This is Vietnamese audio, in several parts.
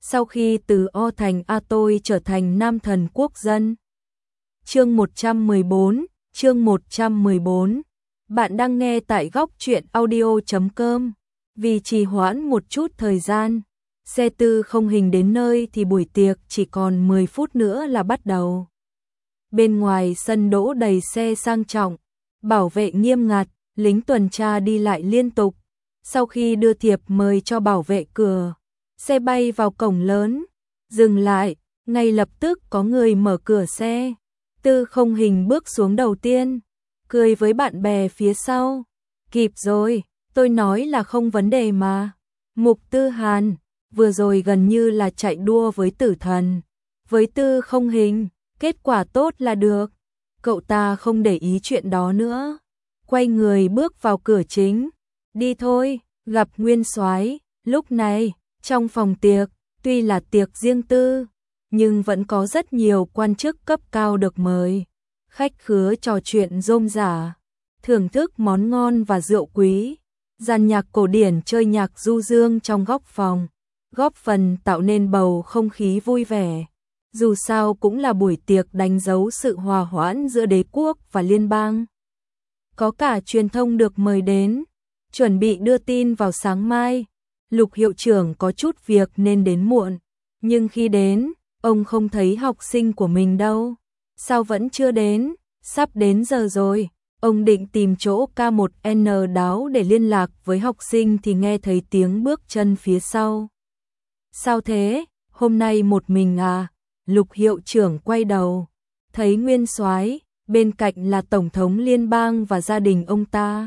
sau khi từ O thành A tôi trở thành nam thần quốc dân. Chương 114. Bạn đang nghe tại góc truyện audio.com. Vì trì hoãn một chút thời gian, xe tư không hình đến nơi thì buổi tiệc chỉ còn 10 phút nữa là bắt đầu. Bên ngoài sân đỗ đầy xe sang trọng, bảo vệ nghiêm ngặt, lính tuần tra đi lại liên tục. Sau khi đưa thiệp mời cho bảo vệ cửa, xe bay vào cổng lớn, dừng lại, ngay lập tức có người mở cửa xe. Tư không hình bước xuống đầu tiên, cười với bạn bè phía sau. Kịp rồi, tôi nói là không vấn đề mà. Mục Tư Hàn, vừa rồi gần như là chạy đua với tử thần. Với Tư không hình, kết quả tốt là được. Cậu ta không để ý chuyện đó nữa. Quay người bước vào cửa chính. Đi thôi, gặp Nguyên Soái. Lúc này, trong phòng tiệc, tuy là tiệc riêng tư, nhưng vẫn có rất nhiều quan chức cấp cao được mời. Khách khứa trò chuyện rôm rả, thưởng thức món ngon và rượu quý. Dàn nhạc cổ điển chơi nhạc du dương trong góc phòng, góp phần tạo nên bầu không khí vui vẻ. Dù sao cũng là buổi tiệc đánh dấu sự hòa hoãn giữa đế quốc và liên bang. Có cả truyền thông được mời đến, chuẩn bị đưa tin vào sáng mai. Lục hiệu trưởng có chút việc nên đến muộn, nhưng khi đến, ông không thấy học sinh của mình đâu. Sao vẫn chưa đến? Sắp đến giờ rồi. Ông định tìm chỗ K1N đáo để liên lạc với học sinh thì nghe thấy tiếng bước chân phía sau. Sao thế? Hôm nay một mình à? Lục hiệu trưởng quay đầu, thấy Nguyên Soái, bên cạnh là Tổng thống liên bang và gia đình ông ta.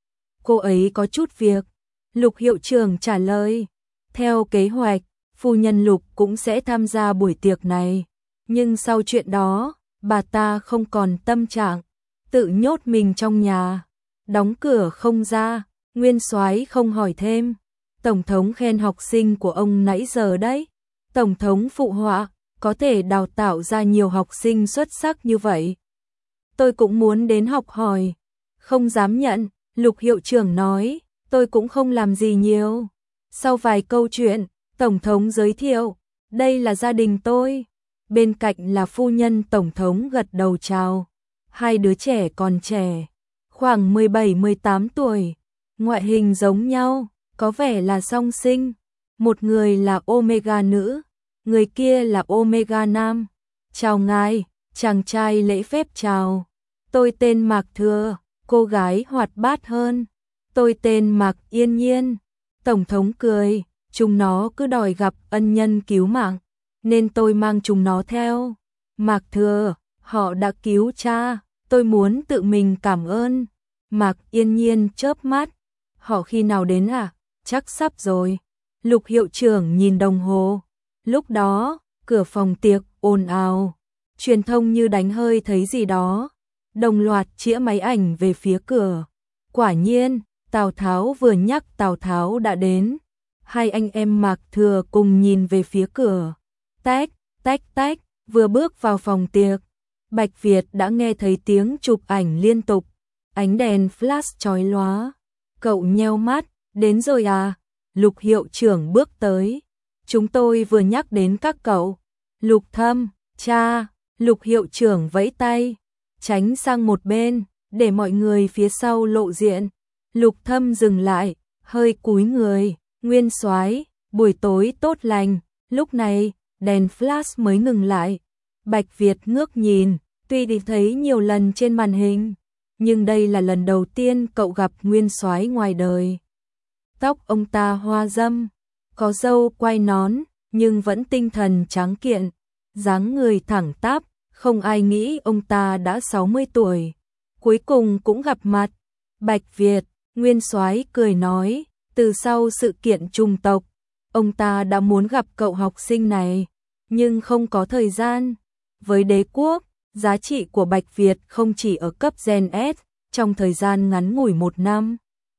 Cô ấy có chút việc. Lục hiệu trưởng trả lời. Theo kế hoạch, phu nhân Lục cũng sẽ tham gia buổi tiệc này. Nhưng sau chuyện đó, bà ta không còn tâm trạng, tự nhốt mình trong nhà, đóng cửa không ra. Nguyên Soái không hỏi thêm. Tổng thống khen học sinh của ông nãy giờ đấy. Tổng thống phụ họa, có thể đào tạo ra nhiều học sinh xuất sắc như vậy. Tôi cũng muốn đến học hỏi. Không dám nhận, Lục hiệu trưởng nói, tôi cũng không làm gì nhiều. Sau vài câu chuyện, Tổng thống giới thiệu, đây là gia đình tôi. Bên cạnh là phu nhân Tổng thống gật đầu chào. Hai đứa trẻ còn trẻ, khoảng 17-18 tuổi, ngoại hình giống nhau, có vẻ là song sinh. Một người là Omega nữ, người kia là Omega nam. Chào ngài, chàng trai lễ phép chào. Tôi tên Mạc Thừa, cô gái hoạt bát hơn. Tôi tên Mạc Yên Nhiên. Tổng thống cười, chúng nó cứ đòi gặp ân nhân cứu mạng, nên tôi mang chúng nó theo. Mạc Thừa, họ đã cứu cha, tôi muốn tự mình cảm ơn. Mạc Yên Nhiên chớp mắt, họ khi nào đến à? Chắc sắp rồi. Lục hiệu trưởng nhìn đồng hồ. Lúc đó, cửa phòng tiệc ồn ào. Truyền thông như đánh hơi thấy gì đó, đồng loạt chĩa máy ảnh về phía cửa. Quả nhiên, Tào Tháo vừa nhắc Tào Tháo đã đến. Hai anh em Mạc Thừa cùng nhìn về phía cửa. Tách, tách, tách, vừa bước vào phòng tiệc, Bạch Việt đã nghe thấy tiếng chụp ảnh liên tục. Ánh đèn flash chói lóa. Cậu nheo mắt, đến rồi à? Lục hiệu trưởng bước tới. Chúng tôi vừa nhắc đến các cậu. Lục Thâm, cha. Lục hiệu trưởng vẫy tay, tránh sang một bên, để mọi người phía sau lộ diện. Lục Thâm dừng lại, hơi cúi người. Nguyên Soái, buổi tối tốt lành. Lúc này, đèn flash mới ngừng lại. Bạch Việt ngước nhìn, tuy đi thấy nhiều lần trên màn hình, nhưng đây là lần đầu tiên cậu gặp Nguyên Soái ngoài đời. Tóc ông ta hoa râm, có râu quai nón, nhưng vẫn tinh thần tráng kiện, dáng người thẳng tắp, không ai nghĩ ông ta đã 60 tuổi. Cuối cùng cũng gặp mặt. Bạch Việt, Nguyên Soái cười nói, từ sau sự kiện trùng tộc, ông ta đã muốn gặp cậu học sinh này, nhưng không có thời gian. Với đế quốc, giá trị của Bạch Việt không chỉ ở cấp Gen S, trong thời gian ngắn ngủi 1 năm.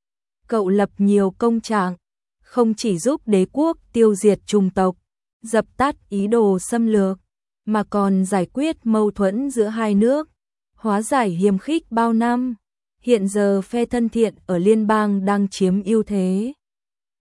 Cậu lập nhiều công trạng, không chỉ giúp đế quốc tiêu diệt chủng tộc, dập tắt ý đồ xâm lược, mà còn giải quyết mâu thuẫn giữa hai nước, hóa giải hiềm khích bao năm. Hiện giờ phe thân thiện ở liên bang đang chiếm ưu thế.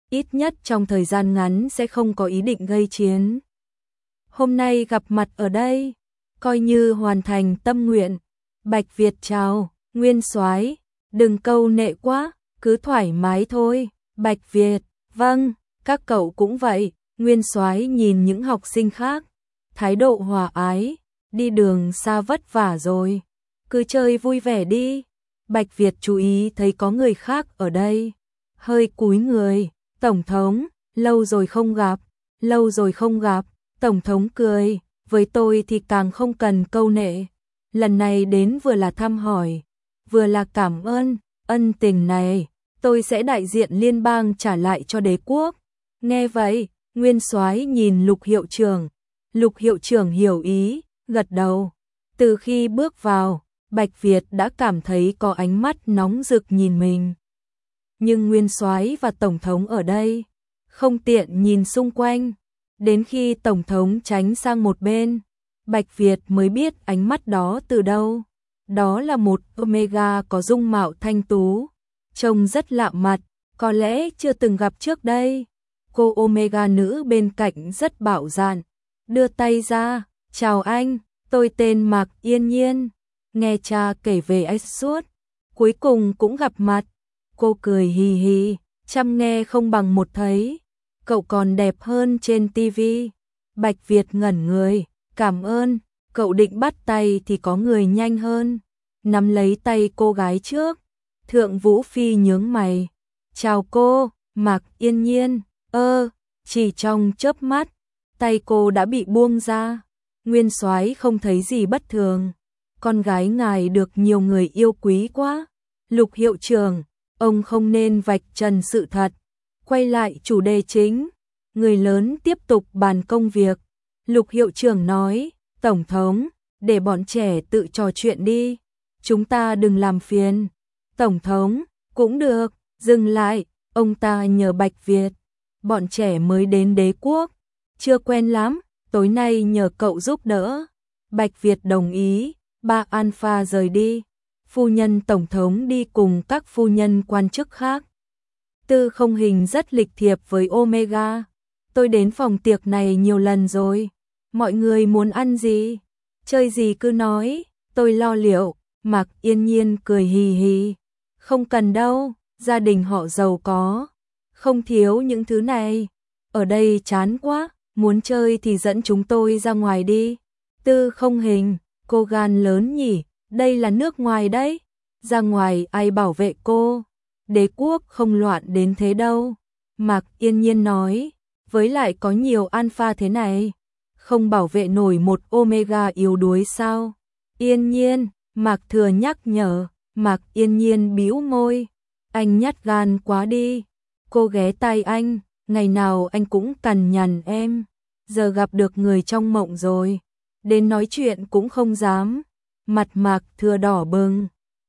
ít nhất trong thời gian ngắn sẽ không có ý định gây chiến. Hôm nay gặp mặt ở đây, coi như hoàn thành tâm nguyện. Bạch Việt chào, Nguyên Soái, đừng câu nệ quá, cứ thoải mái thôi. Bạch Việt, vâng, các cậu cũng vậy. Nguyên Soái nhìn những học sinh khác, thái độ hòa ái, đi đường xa vất vả rồi, cứ chơi vui vẻ đi. Bạch Việt chú ý thấy có người khác ở đây, hơi cúi người. Tổng thống, lâu rồi không gặp, lâu rồi không gặp. Tổng thống cười, với tôi thì càng không cần câu nệ. Lần này đến vừa là thăm hỏi, vừa là cảm ơn, ân tình này tôi sẽ đại diện liên bang trả lại cho đế quốc. Nghe vậy, Nguyên Soái nhìn Lục hiệu trưởng. Lục hiệu trưởng hiểu ý, gật đầu. Từ khi bước vào, Bạch Việt đã cảm thấy có ánh mắt nóng rực nhìn mình. Nhưng Nguyên Soái và Tổng thống ở đây, không tiện nhìn xung quanh. Đến khi Tổng thống tránh sang một bên, Bạch Việt mới biết ánh mắt đó từ đâu. Đó là một Omega có dung mạo thanh tú, trông rất lạ mặt, có lẽ chưa từng gặp trước đây. Cô Omega nữ bên cạnh rất bạo dạn, đưa tay ra, chào anh, tôi tên Mạc Yên Nhiên, nghe cha kể về anh suốt, cuối cùng cũng gặp mặt. Cô cười hì hì, chăm nghe không bằng một thấy, cậu còn đẹp hơn trên tivi. Bạch Việt ngẩn người, cảm ơn. Cậu định bắt tay thì có người nhanh hơn, nắm lấy tay cô gái trước. Thượng Vũ Phi nhướng mày, chào cô, Mạc Yên Nhiên. Chỉ trong chớp mắt, tay cô đã bị buông ra. Nguyên Soái không thấy gì bất thường, con gái ngài được nhiều người yêu quý quá. Lục hiệu trưởng, ông không nên vạch trần sự thật. Quay lại chủ đề chính, người lớn tiếp tục bàn công việc. Lục hiệu trưởng nói, Tổng thống, để bọn trẻ tự trò chuyện đi, chúng ta đừng làm phiền. Tổng thống, cũng được, dừng lại, ông ta nhờ Bạch Việt. Bọn trẻ mới đến đế quốc, chưa quen lắm, tối nay nhờ cậu giúp đỡ. Bạch Việt đồng ý, ba Alpha rời đi. Phu nhân Tổng thống đi cùng các phu nhân quan chức khác. Tư Không Hình rất lịch thiệp với Omega. Tôi đến phòng tiệc này nhiều lần rồi. Mọi người muốn ăn gì, chơi gì cứ nói, tôi lo liệu. Mạc Yên Nhiên cười hì hì. Không cần đâu, gia đình họ giàu có, không thiếu những thứ này. Ở đây chán quá, muốn chơi thì dẫn chúng tôi ra ngoài đi. Tư Không Hình, cô gan lớn nhỉ, đây là nước ngoài đấy. Ra ngoài ai bảo vệ cô, đế quốc không loạn đến thế đâu. Mạc Yên Nhiên nói, với lại có nhiều alpha thế này, không bảo vệ nổi một Omega yếu đuối sao? Yên Nhiên, Mạc Thừa nhắc nhở. Mạc Yên Nhiên bĩu môi, anh nhát gan quá đi. Cô ghé tai anh, ngày nào anh cũng cằn nhằn em, giờ gặp được người trong mộng rồi, đến nói chuyện cũng không dám. Mặt Mạc Thừa đỏ bừng,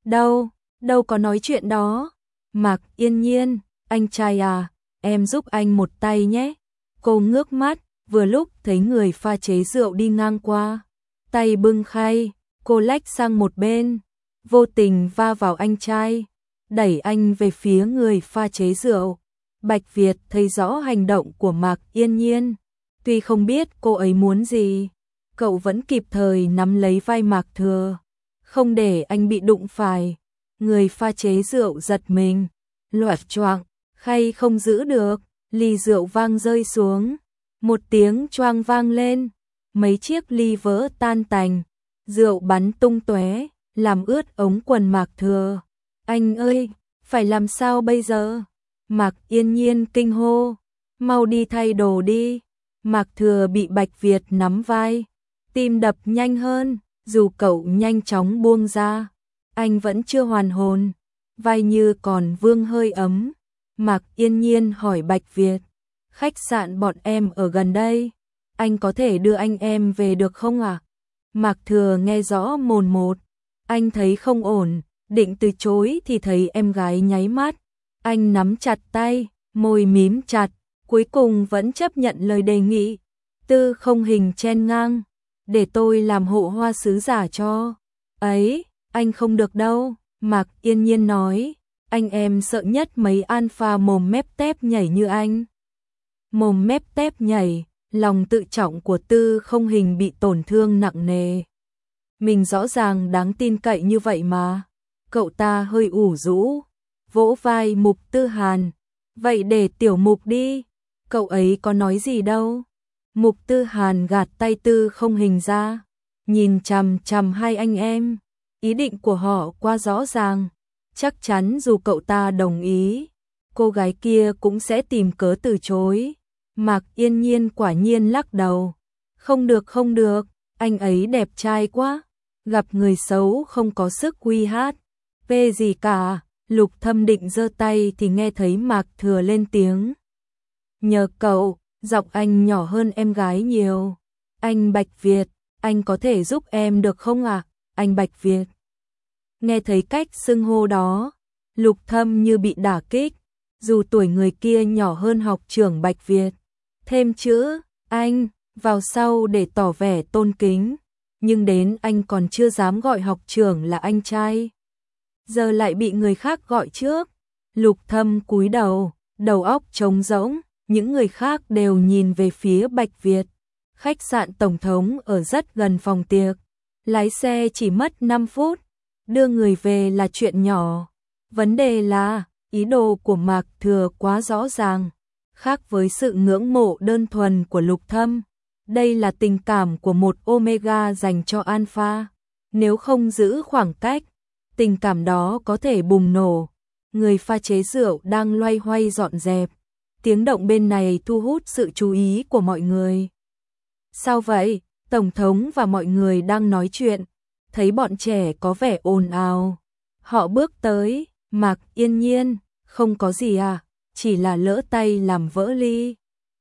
đâu có nói chuyện đó. Mạc Yên Nhiên, anh trai à, em giúp anh một tay nhé. Cô ngước mắt, vừa lúc thấy người pha chế rượu đi ngang qua, tay bưng khay, cô lách sang một bên, vô tình va vào anh trai, đẩy anh về phía người pha chế rượu. Bạch Việt thấy rõ hành động của Mạc Yên Nhiên, tuy không biết cô ấy muốn gì, cậu vẫn kịp thời nắm lấy vai Mạc Thừa, không để anh bị đụng phải. Người pha chế rượu giật mình, loạt choạng, khay không giữ được, ly rượu vang rơi xuống, một tiếng choang vang lên, mấy chiếc ly vỡ tan tành, rượu bắn tung tóe, làm ướt ống quần Mạc Thừa. Anh ơi, phải làm sao bây giờ? Mạc Yên Nhiên kinh hô, mau đi thay đồ đi. Mạc Thừa bị Bạch Việt nắm vai, tim đập nhanh hơn, dù cậu nhanh chóng buông ra, anh vẫn chưa hoàn hồn, vai như còn vương hơi ấm. Mạc Yên Nhiên hỏi Bạch Việt, khách sạn bọn em ở gần đây, anh có thể đưa anh em về được không ạ? Mạc Thừa nghe rõ mồn một, anh thấy không ổn, định từ chối thì thấy em gái nháy mắt, anh nắm chặt tay, môi mím chặt, cuối cùng vẫn chấp nhận lời đề nghị. Tư Không Hình chen ngang, để tôi làm hộ hoa sứ giả cho. Ấy, anh không được đâu, Mạc Yên Nhiên nói, Anh em sợ nhất mấy alpha mồm mép tép nhảy như anh. Mồm mép tép nhảy, lòng tự trọng của Tư Không Hình bị tổn thương nặng nề. Mình rõ ràng đáng tin cậy như vậy mà. Cậu ta hơi ủ rũ, vỗ vai Mục Tư Hàn. Vậy để Tiểu Mục đi, cậu ấy có nói gì đâu. Mục Tư Hàn gạt tay Tư Không Hình ra, nhìn chằm chằm hai anh em. Ý định của họ quá rõ ràng, chắc chắn dù cậu ta đồng ý, cô gái kia cũng sẽ tìm cớ từ chối. Mạc Yên Nhiên quả nhiên lắc đầu. Không được không được, anh ấy đẹp trai quá, gặp người xấu không có sức uy hát. Về gì cả, Lục Thâm định giơ tay thì nghe thấy Mạc Thừa lên tiếng. Nhờ cậu, giọng anh nhỏ hơn em gái nhiều. Anh Bạch Việt, anh có thể giúp em được không ạ? Anh Bạch Việt. Nghe thấy cách xưng hô đó, Lục Thâm như bị đả kích, dù tuổi người kia nhỏ hơn học trưởng Bạch Việt. Thêm chữ anh vào sau để tỏ vẻ tôn kính, nhưng đến anh còn chưa dám gọi học trưởng là anh trai. Giờ lại bị người khác gọi trước. Lục Thâm cúi đầu, đầu óc trống rỗng, những người khác đều nhìn về phía Bạch Việt. Khách sạn Tổng thống ở rất gần phòng tiệc, lái xe chỉ mất 5 phút, đưa người về là chuyện nhỏ. Vấn đề là, ý đồ của Mạc Thừa quá rõ ràng, khác với sự ngưỡng mộ đơn thuần của Lục Thâm. Đây là tình cảm của một Omega dành cho Alpha. Nếu không giữ khoảng cách, tình cảm đó có thể bùng nổ. Người pha chế rượu đang loay hoay dọn dẹp. Tiếng động bên này thu hút sự chú ý của mọi người. Sao vậy? Tổng thống và mọi người đang nói chuyện, thấy bọn trẻ có vẻ ồn ào. Họ bước tới, Mạc Yên Nhiên, không có gì à, chỉ là lỡ tay làm vỡ ly.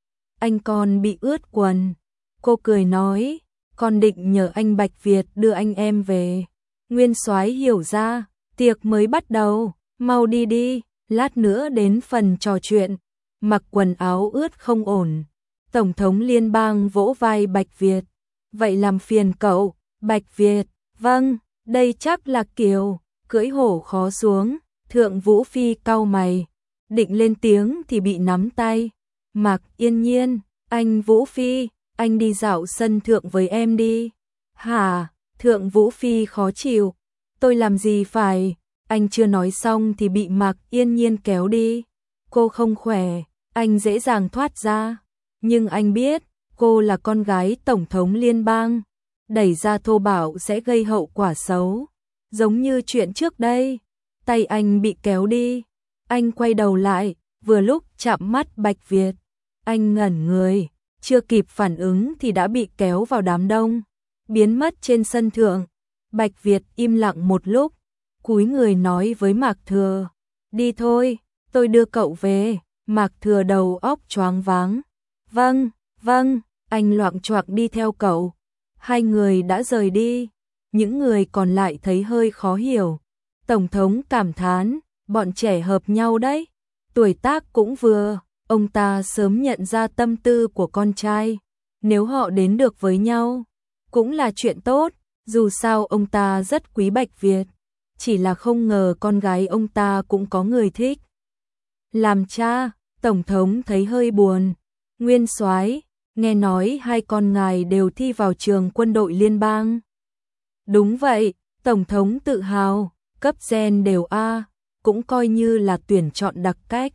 Anh con bị ướt quần. Cô cười nói, con định nhờ anh Bạch Việt đưa anh em về. Nguyên Soái hiểu ra, tiệc mới bắt đầu, mau đi đi, lát nữa đến phần trò chuyện. Mặc quần áo ướt không ổn. Tổng thống liên bang vỗ vai Bạch Việt. Vậy làm phiền cậu, Bạch Việt. Vâng, đây chắc là Kiều, cưỡi hổ khó xuống. Thượng Vũ Phi cau mày, định lên tiếng thì bị nắm tay. Mạc Yên Nhiên, anh Vũ Phi, anh đi dạo sân thượng với em đi. Hả? Thượng Vũ Phi khó chịu. Tôi làm gì phải? Anh chưa nói xong thì bị Mạc Yên Nhiên kéo đi. Cô không khỏe, anh dễ dàng thoát ra. Nhưng anh biết, cô là con gái Tổng thống liên bang. Đẩy ra thô bạo sẽ gây hậu quả xấu. Giống như chuyện trước đây. Tay anh bị kéo đi. Anh quay đầu lại, vừa lúc chạm mắt Bạch Việt. Anh ngẩn người, chưa kịp phản ứng thì đã bị kéo vào đám đông, biến mất trên sân thượng. Bạch Việt im lặng một lúc, cúi người nói với Mạc Thừa. Đi thôi, tôi đưa cậu về. Mạc Thừa đầu óc choáng váng. Vâng, vâng, anh loạng choạng đi theo cậu. Hai người đã rời đi. Những người còn lại thấy hơi khó hiểu. Tổng thống cảm thán, bọn trẻ hợp nhau đấy. Tuổi tác cũng vừa, ông ta sớm nhận ra tâm tư của con trai. Nếu họ đến được với nhau, cũng là chuyện tốt. Dù sao ông ta rất quý Bạch Việt. Chỉ là không ngờ con gái ông ta cũng có người thích. Làm cha, Tổng thống thấy hơi buồn. Nguyên Soái, nghe nói hai con ngài đều thi vào trường quân đội liên bang. Đúng vậy, Tổng thống tự hào, cấp gen đều A, cũng coi như là tuyển chọn đặc cách.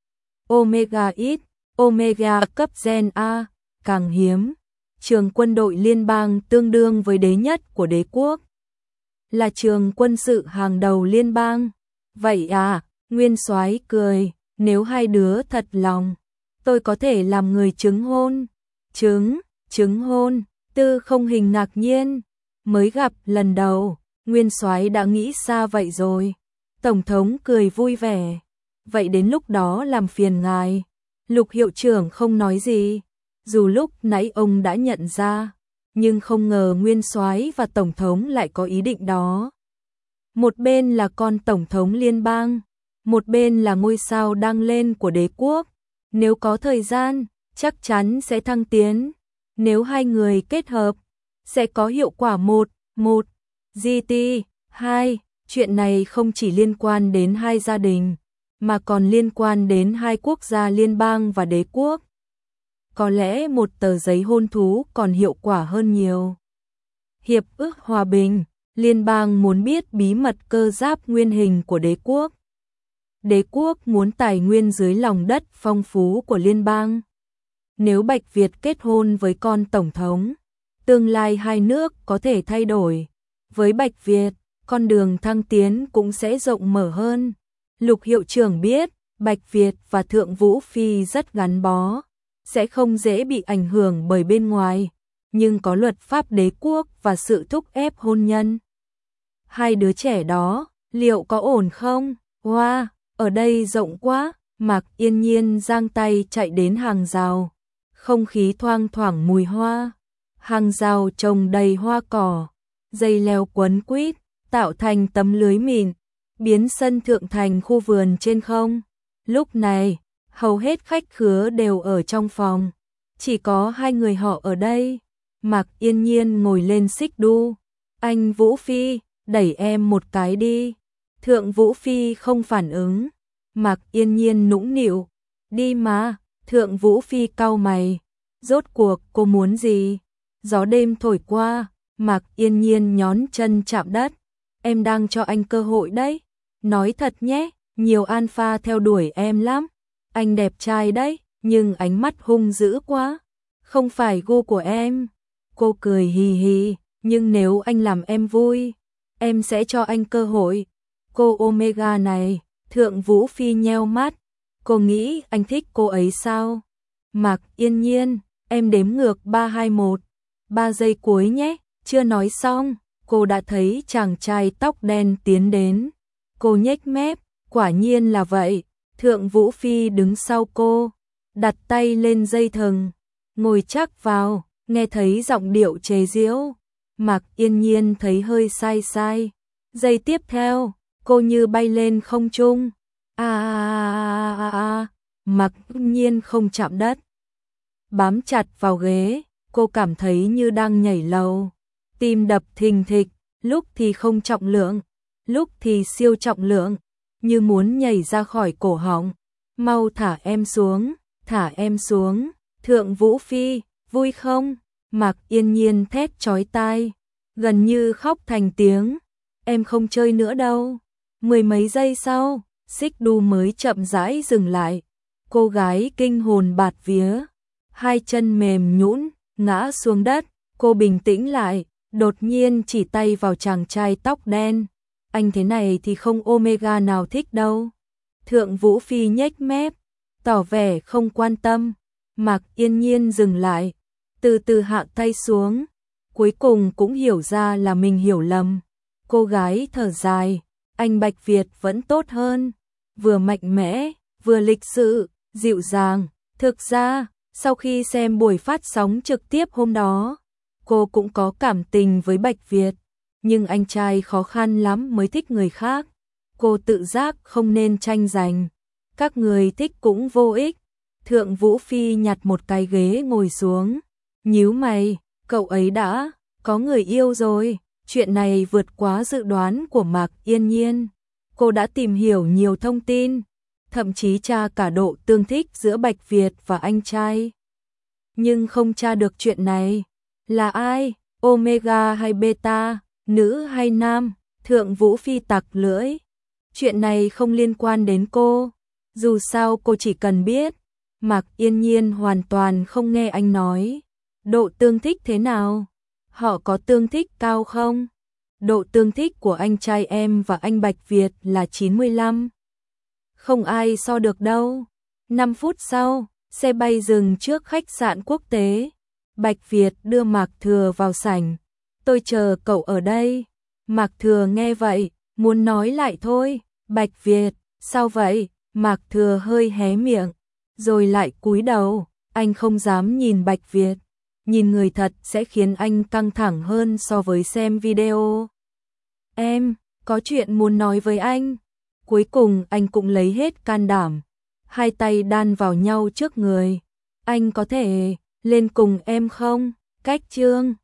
Omega ít, Omega cấp gen A, càng hiếm. Trường quân đội liên bang tương đương với đế nhất của đế quốc. Là trường quân sự hàng đầu liên bang. Vậy à, Nguyên Soái cười, nếu hai đứa thật lòng, tôi có thể làm người chứng hôn. Chứng hôn, Tư Không Hình ngạc nhiên. Mới gặp lần đầu, Nguyên Soái đã nghĩ xa vậy rồi. Tổng thống cười vui vẻ. Vậy đến lúc đó làm phiền ngài. Lục hiệu trưởng không nói gì. Dù lúc nãy ông đã nhận ra, nhưng không ngờ Nguyên Soái và Tổng thống lại có ý định đó. Một bên là con Tổng thống liên bang, một bên là ngôi sao đang lên của đế quốc. Nếu có thời gian, chắc chắn sẽ thăng tiến. Nếu hai người kết hợp, sẽ có hiệu quả 1, GT, 2, Chuyện này không chỉ liên quan đến hai gia đình, mà còn liên quan đến hai quốc gia liên bang và đế quốc. Có lẽ một tờ giấy hôn thú còn hiệu quả hơn nhiều. Hiệp ước hòa bình, liên bang muốn biết bí mật cơ giáp nguyên hình của đế quốc. Đế quốc muốn tài nguyên dưới lòng đất phong phú của liên bang. Nếu Bạch Việt kết hôn với con tổng thống, tương lai hai nước có thể thay đổi. Với Bạch Việt, con đường thăng tiến cũng sẽ rộng mở hơn. Lục hiệu trưởng biết, Bạch Việt và Thượng Vũ Phi rất gắn bó, sẽ không dễ bị ảnh hưởng bởi bên ngoài, nhưng có luật pháp đế quốc và sự thúc ép hôn nhân. Hai đứa trẻ đó, liệu có ổn không? Wow, ở đây rộng quá. Mạc Yên Nhiên giang tay chạy đến hàng rào. Không khí thoang thoảng mùi hoa. Hàng rào trồng đầy hoa cỏ, dây leo quấn quýt, tạo thành tấm lưới mịn, biến sân thượng thành khu vườn trên không. Lúc này, hầu hết khách khứa đều ở trong phòng. Chỉ có hai người họ ở đây. Mạc Yên Nhiên ngồi lên xích đu. Anh Vũ Phi, đẩy em một cái đi. Thượng Vũ Phi không phản ứng. Mạc Yên Nhiên nũng nịu. Đi mà. Thượng Vũ Phi cau mày. Rốt cuộc cô muốn gì? Gió đêm thổi qua. Mạc Yên Nhiên nhón chân chạm đất. Em đang cho anh cơ hội đấy. Nói thật nhé, nhiều alpha theo đuổi em lắm. Anh đẹp trai đấy, nhưng ánh mắt hung dữ quá. Không phải gu của em. Cô cười hì hì, nhưng nếu anh làm em vui, em sẽ cho anh cơ hội. Cô Omega này, Thượng Vũ Phi nheo mắt. Cô nghĩ anh thích cô ấy sao? Mạc Yên Nhiên, em đếm ngược 3, 2, 1. 3 giây cuối nhé. Chưa nói xong, cô đã thấy chàng trai tóc đen tiến đến. Cô nhếch mép, quả nhiên là vậy. Thượng Vũ Phi đứng sau cô, đặt tay lên dây thừng, ngồi chắc vào, nghe thấy giọng điệu chế giễu. Mạc Yên Nhiên thấy hơi sai sai. Giây tiếp theo, cô như bay lên không trung. Mạc Yên Nhiên không chạm đất, bám chặt vào ghế, cô cảm thấy như đang nhảy lầu. Tim đập thình thịch, lúc thì không trọng lượng, lúc thì siêu trọng lượng, như muốn nhảy ra khỏi cổ họng. Mau thả em xuống, thả em xuống. Thượng Vũ Phi, vui không? Mạc Yên Nhiên thét chói tai, gần như khóc thành tiếng. Em không chơi nữa đâu. 10 mấy giây sau, xích đu mới chậm rãi dừng lại. Cô gái kinh hồn bạt vía, hai chân mềm nhũn ngã xuống đất. Cô bình tĩnh lại, đột nhiên chỉ tay vào chàng trai tóc đen. Anh thế này thì không Omega nào thích đâu. Thượng Vũ Phi nhếch mép, tỏ vẻ không quan tâm. Mạc Yên Nhiên dừng lại, từ từ hạ tay xuống. Cuối cùng cũng hiểu ra là mình hiểu lầm. Cô gái thở dài, anh Bạch Việt vẫn tốt hơn. Vừa mạnh mẽ, vừa lịch sự, dịu dàng. Thực ra, sau khi xem buổi phát sóng trực tiếp hôm đó, cô cũng có cảm tình với Bạch Việt. Nhưng anh trai khó khăn lắm mới thích người khác. Cô tự giác không nên tranh giành. Các người thích cũng vô ích. Thượng Vũ Phi nhặt một cái ghế ngồi xuống. Nhíu mày, cậu ấy đã có người yêu rồi. Chuyện này vượt quá dự đoán của Mạc Yên Nhiên. Cô đã tìm hiểu nhiều thông tin, thậm chí tra cả độ tương thích giữa Bạch Việt và anh trai. Nhưng không tra được chuyện này. Là ai? Omega hay Beta? Nữ hay nam? Thượng Vũ Phi tặc lưỡi. Chuyện này không liên quan đến cô. Dù sao cô chỉ cần biết. Mạc Yên Nhiên hoàn toàn không nghe anh nói. Độ tương thích thế nào? Họ có tương thích cao không? Độ tương thích của anh trai em và anh Bạch Việt là 95. Không ai so được đâu. 5 phút sau, xe bay dừng trước khách sạn quốc tế. Bạch Việt đưa Mạc Thừa vào sảnh. Tôi chờ cậu ở đây. Mạc Thừa nghe vậy, muốn nói lại thôi. Bạch Việt, sao vậy? Mạc Thừa hơi hé miệng, rồi lại cúi đầu. Anh không dám nhìn Bạch Việt. Nhìn người thật sẽ khiến anh căng thẳng hơn so với xem video. Em, có chuyện muốn nói với anh. Cuối cùng anh cũng lấy hết can đảm. Hai tay đan vào nhau trước người. Anh có thể lên cùng em không? Cách chương